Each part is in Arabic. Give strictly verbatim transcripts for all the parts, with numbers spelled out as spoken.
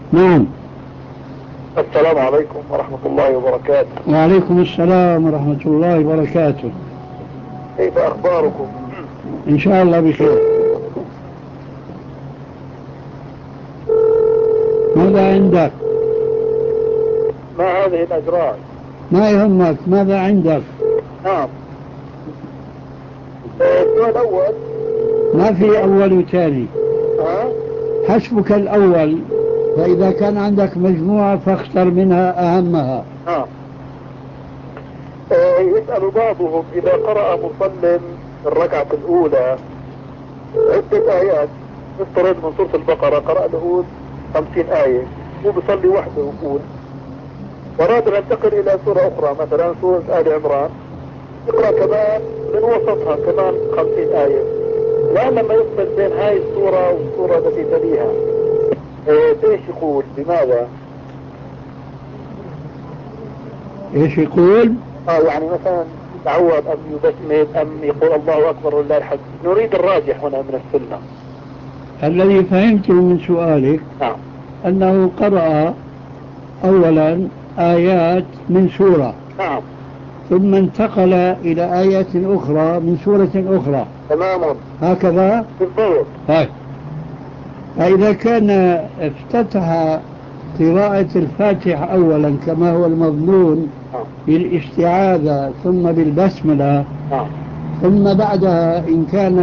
نعم. السلام عليكم ورحمة الله وبركاته. وعليكم السلام ورحمة الله وبركاته. كيف أخباركم؟ إن شاء الله بخير. ماذا عندك؟ ما هذه الأجراء؟ ما يهمك، ماذا عندك؟ نعم. السؤال الأول. ما في أول وثاني. ها؟ حسبك الأول، فإذا كان عندك مجموعة فاختر منها أهمها. نعم. يسأل بعضهم إذا قرأ مصل الركعة الأولى عدة آيات، نفترض من سورة البقرة قرأ له خمسين آية، هو بيصلي وحده يقول، وراد أن ينتقل إلى سورة أخرى مثلا سورة آل عمران، يقرأ كمان من وسطها كمان خمسين آية، الآن لما يفصل بين هاي السورة والسورة التي تليها ايش يقول؟ بماذا؟ ايش يقول؟ اه يعني مثلا تعود ام يبسمل ام يقول الله اكبر ولله الحمد، نريد الراجح هنا من السنة. الذي فهمته من سؤالك نعم. أنه قرأ أولا آيات من سورة. نعم. ثم انتقل إلى آيات أخرى من سورة أخرى. تماما. هكذا؟ بالضبط. طيب. فإذا كان افتتح قراءة الفاتحة أولا كما هو المظنون بالاستعاذة ثم بالبسملة، ثم بعدها إن كان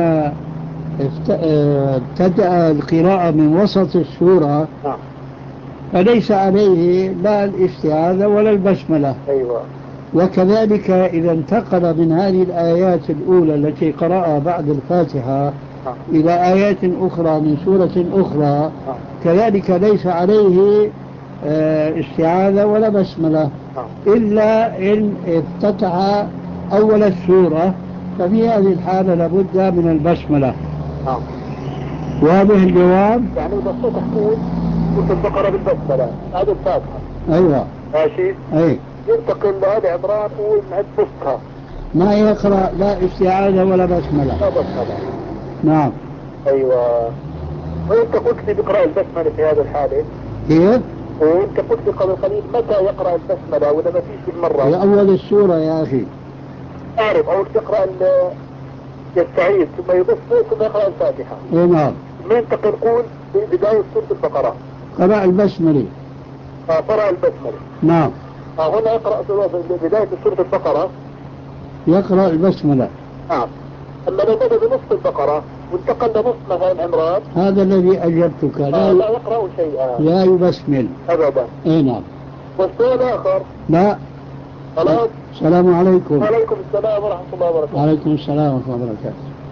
ابتدأ القراءة من وسط السورة فليس عليه لا الاستعاذة ولا البسملة. أيوة. وكذلك إذا انتقل من هذه الآيات الأولى التي قرأها بعد الفاتحة إلى آيات أخرى من سورة أخرى كذلك ليس عليه استعاذة ولا بسملة إلا إن افتتح أول السورة، ففي هذه الحالة لابد من البسملة. واضح الجواب؟ يعني إذا افتتح سورة البقرة بالبسملة هذا الفاتحة. أيوة. ماشي. أي. ينتقل لآل عمران ونعد فسخة. ما يقرأ لا استعاذة ولا بسملة. لا بسملة. نعم. أيوة. وأنت قلت لي بقرأ البسملة في هذا الحالة. كيف؟ وأنت قلت لي قبل قليل متى يقرأ البسملة ولا ما فيش بالمرة؟ في أول السورة يا أخي. أعرف أول تقرأ يستعيذ ثم يبسمل ثم يقرأ الفاتحة. نعم. من تقول بداية سورة البقرة؟ قرأ البسملة. آه قرأ البسملة. نعم. آه هنا يقرأ بداية سورة البقرة. يقرأ البسملة. نعم. أما لو بدأ بنصف البقرة وانتقل لنصف مثلا عمران هذا الذي أجبتك. لا, لا يقرأ شيئا. لا يبسمل أبدا. اي نعم. والسؤال آخر. لا. خلاص. السلام عليكم. وعليكم السلام ورحمة الله وبركاته. وعليكم السلام ورحمة الله وبركاته.